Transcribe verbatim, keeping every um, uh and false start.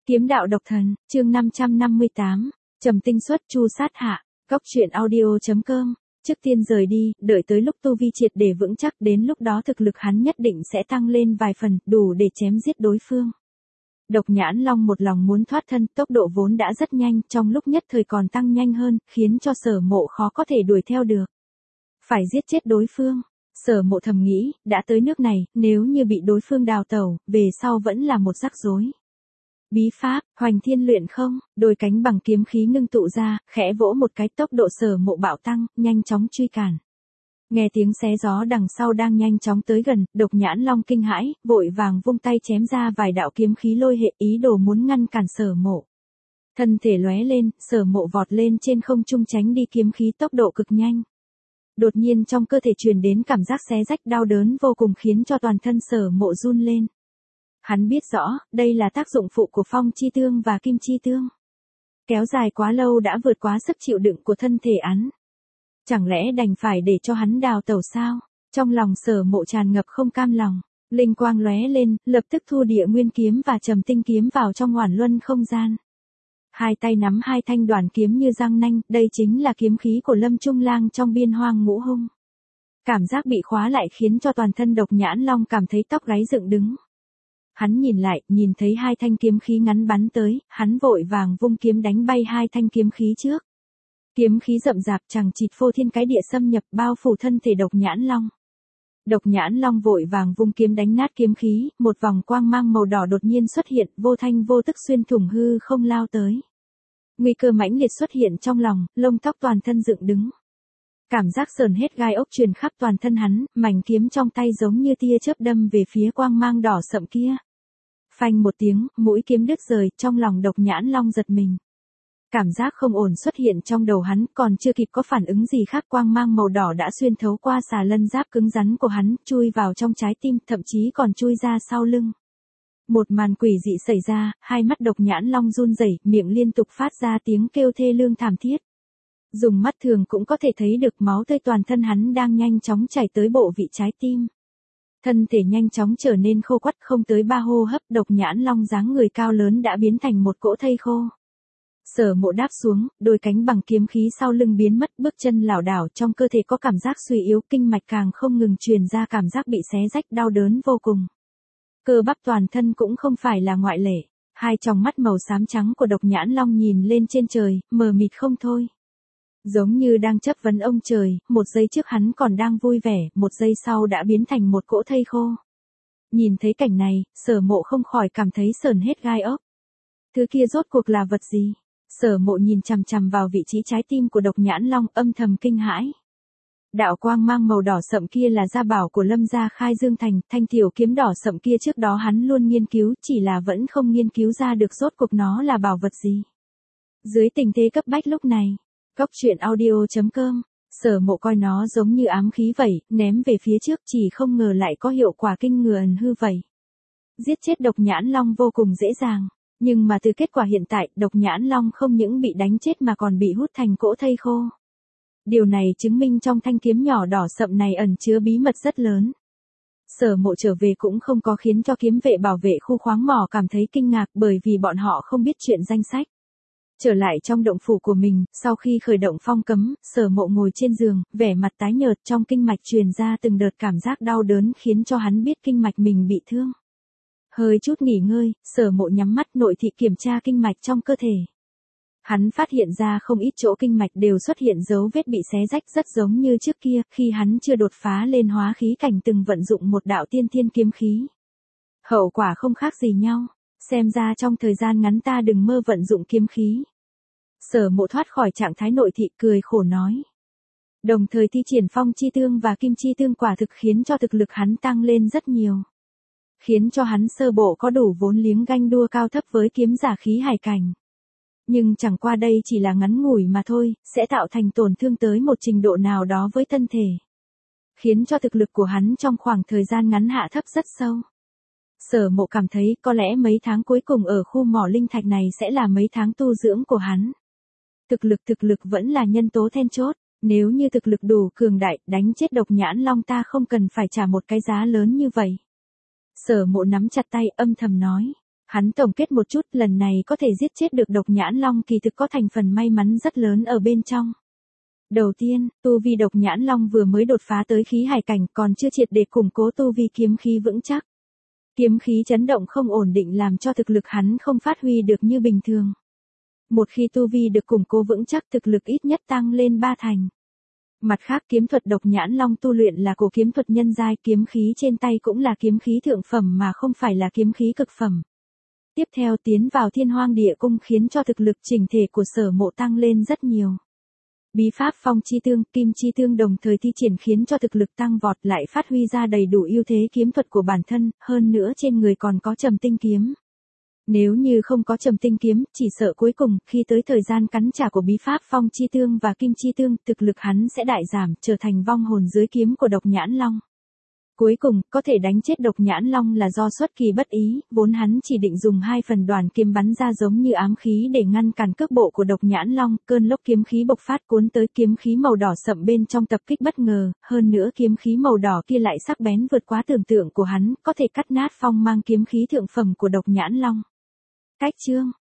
Kiếm đạo độc thần, chương năm trăm năm mươi tám, Trầm tinh xuất chu sát hạ, góc truyện audio chấm com. Trước tiên rời đi, đợi tới lúc tu vi triệt để vững chắc, đến lúc đó thực lực hắn nhất định sẽ tăng lên vài phần, đủ để chém giết đối phương. Độc Nhãn Long một lòng muốn thoát thân, tốc độ vốn đã rất nhanh, trong lúc nhất thời còn tăng nhanh hơn, khiến cho Sở Mộ khó có thể đuổi theo được. Phải giết chết đối phương. Sở Mộ thầm nghĩ, đã tới nước này, nếu như bị đối phương đào tẩu, về sau vẫn là một rắc rối. Bí pháp, Hoành Thiên luyện không, đôi cánh bằng kiếm khí ngưng tụ ra, khẽ vỗ một cái, tốc độ Sở Mộ bạo tăng, nhanh chóng truy cản. Nghe tiếng xé gió đằng sau đang nhanh chóng tới gần, Độc Nhãn Long kinh hãi, vội vàng vung tay chém ra vài đạo kiếm khí lôi hệ, ý đồ muốn ngăn cản Sở Mộ. Thân thể lóe lên, Sở Mộ vọt lên trên không trung tránh đi kiếm khí tốc độ cực nhanh. Đột nhiên trong cơ thể truyền đến cảm giác xé rách đau đớn vô cùng khiến cho toàn thân Sở Mộ run lên. Hắn biết rõ, đây là tác dụng phụ của phong chi tương và kim chi tương. Kéo dài quá lâu đã vượt quá sức chịu đựng của thân thể hắn. Chẳng lẽ đành phải để cho hắn đào tẩu sao? Trong lòng Sở Mộ tràn ngập không cam lòng. Linh quang lóe lên, lập tức thu địa nguyên kiếm và trầm tinh kiếm vào trong Hoản Luân không gian. Hai tay nắm hai thanh đoàn kiếm như răng nanh, đây chính là kiếm khí của Lâm Trung Lang trong Biên Hoang Ngũ Hung. Cảm giác bị khóa lại khiến cho toàn thân Độc Nhãn Long cảm thấy tóc gáy dựng đứng. Hắn nhìn lại, nhìn thấy hai thanh kiếm khí ngắn bắn tới, hắn vội vàng vung kiếm đánh bay hai thanh kiếm khí trước. Kiếm khí rậm rạp chằng chịt phô thiên cái địa xâm nhập bao phủ thân thể Độc Nhãn Long. Độc Nhãn Long vội vàng vung kiếm đánh nát kiếm khí, một vòng quang mang màu đỏ đột nhiên xuất hiện, vô thanh vô tức xuyên thủng hư không lao tới. Nguy cơ mãnh liệt xuất hiện trong lòng, lông tóc toàn thân dựng đứng. Cảm giác sờn hết gai ốc truyền khắp toàn thân hắn, mảnh kiếm trong tay giống như tia chớp đâm về phía quang mang đỏ sậm kia. Phanh một tiếng, mũi kiếm đứt rời, trong lòng Độc Nhãn Long giật mình. Cảm giác không ổn xuất hiện trong đầu hắn, còn chưa kịp có phản ứng gì khác, quang mang màu đỏ đã xuyên thấu qua xà lân giáp cứng rắn của hắn, chui vào trong trái tim, thậm chí còn chui ra sau lưng. Một màn quỷ dị xảy ra, hai mắt Độc Nhãn Long run rẩy, miệng liên tục phát ra tiếng kêu thê lương thảm thiết. Dùng mắt thường cũng có thể thấy được máu tươi toàn thân hắn đang nhanh chóng chảy tới bộ vị trái tim. Thân thể nhanh chóng trở nên khô quắt, không tới ba hô hấp, Độc Nhãn Long dáng người cao lớn đã biến thành một cỗ thây khô. Sở Mộ đáp xuống, đôi cánh bằng kiếm khí sau lưng biến mất, bước chân lảo đảo, trong cơ thể có cảm giác suy yếu, kinh mạch càng không ngừng truyền ra cảm giác bị xé rách đau đớn vô cùng. Cơ bắp toàn thân cũng không phải là ngoại lệ, hai tròng mắt màu xám trắng của Độc Nhãn Long nhìn lên trên trời, mờ mịt không thôi. Giống như đang chất vấn ông trời, một giây trước hắn còn đang vui vẻ, một giây sau đã biến thành một cỗ thây khô. Nhìn thấy cảnh này, Sở Mộ không khỏi cảm thấy sờn hết gai ốc. Thứ kia rốt cuộc là vật gì? Sở Mộ nhìn chằm chằm vào vị trí trái tim của Độc Nhãn Long, âm thầm kinh hãi. Đạo quang mang màu đỏ sậm kia là gia bảo của Lâm gia Khai Dương Thành, thanh tiểu kiếm đỏ sậm kia trước đó hắn luôn nghiên cứu, chỉ là vẫn không nghiên cứu ra được rốt cuộc nó là bảo vật gì. Dưới tình thế cấp bách lúc này, góc truyện audio chấm com, Sở Mộ coi nó giống như ám khí vậy, ném về phía trước, chỉ không ngờ lại có hiệu quả kinh người ẩn hư vậy. Giết chết Độc Nhãn Long vô cùng dễ dàng, nhưng mà từ kết quả hiện tại, Độc Nhãn Long không những bị đánh chết mà còn bị hút thành cỗ thây khô. Điều này chứng minh trong thanh kiếm nhỏ đỏ sậm này ẩn chứa bí mật rất lớn. Sở Mộ trở về cũng không có khiến cho kiếm vệ bảo vệ khu khoáng mỏ cảm thấy kinh ngạc, bởi vì bọn họ không biết chuyện danh sách. Trở lại trong động phủ của mình, sau khi khởi động phong cấm, Sở Mộ ngồi trên giường, vẻ mặt tái nhợt, trong kinh mạch truyền ra từng đợt cảm giác đau đớn khiến cho hắn biết kinh mạch mình bị thương. Hơi chút nghỉ ngơi, Sở Mộ nhắm mắt nội thị kiểm tra kinh mạch trong cơ thể. Hắn phát hiện ra không ít chỗ kinh mạch đều xuất hiện dấu vết bị xé rách, rất giống như trước kia, khi hắn chưa đột phá lên hóa khí cảnh từng vận dụng một đạo tiên thiên kiếm khí. Hậu quả không khác gì nhau, xem ra trong thời gian ngắn ta đừng mơ vận dụng kiếm khí. Sở Mộ thoát khỏi trạng thái nội thị, cười khổ nói. Đồng thời thi triển phong chi tương và kim chi tương quả thực khiến cho thực lực hắn tăng lên rất nhiều. Khiến cho hắn sơ bộ có đủ vốn liếng ganh đua cao thấp với kiếm giả khí hải cảnh. Nhưng chẳng qua đây chỉ là ngắn ngủi mà thôi, sẽ tạo thành tổn thương tới một trình độ nào đó với thân thể. Khiến cho thực lực của hắn trong khoảng thời gian ngắn hạ thấp rất sâu. Sở Mộ cảm thấy có lẽ mấy tháng cuối cùng ở khu mỏ linh thạch này sẽ là mấy tháng tu dưỡng của hắn. Thực lực thực lực vẫn là nhân tố then chốt, nếu như thực lực đủ cường đại, đánh chết Độc Nhãn Long ta không cần phải trả một cái giá lớn như vậy. Sở Mộ nắm chặt tay, âm thầm nói. Hắn tổng kết một chút, lần này có thể giết chết được độc nhãn long kỳ thực có thành phần may mắn rất lớn ở bên trong. Đầu tiên, tu vi độc nhãn long vừa mới đột phá tới khí hải cảnh, còn chưa triệt để củng cố tu vi kiếm khí vững chắc. Kiếm khí chấn động không ổn định làm cho thực lực hắn không phát huy được như bình thường. Một khi tu vi được củng cố vững chắc, thực lực ít nhất tăng lên ba thành. Mặt khác, kiếm thuật độc nhãn long tu luyện là cổ kiếm thuật nhân giai, kiếm khí trên tay cũng là kiếm khí thượng phẩm mà không phải là kiếm khí cực phẩm. Tiếp theo, tiến vào Thiên Hoang Địa Cung khiến cho thực lực chỉnh thể của Sở Mộ tăng lên rất nhiều. Bí pháp Phong Chi Tương, Kim Chi Tương đồng thời thi triển khiến cho thực lực tăng vọt, lại phát huy ra đầy đủ ưu thế kiếm thuật của bản thân, hơn nữa trên người còn có Trầm Tinh kiếm. Nếu như không có Trầm Tinh kiếm, chỉ sợ cuối cùng, khi tới thời gian cắn trả của bí pháp Phong Chi Tương và Kim Chi Tương, thực lực hắn sẽ đại giảm, trở thành vong hồn dưới kiếm của độc nhãn long. Cuối cùng, có thể đánh chết độc nhãn long là do xuất kỳ bất ý, vốn hắn chỉ định dùng hai phần đoàn kiếm bắn ra giống như ám khí để ngăn cản cước bộ của độc nhãn long, cơn lốc kiếm khí bộc phát cuốn tới, kiếm khí màu đỏ sậm bên trong tập kích bất ngờ, hơn nữa kiếm khí màu đỏ kia lại sắc bén vượt quá tưởng tượng của hắn, có thể cắt nát phong mang kiếm khí thượng phẩm của độc nhãn long. Cách chương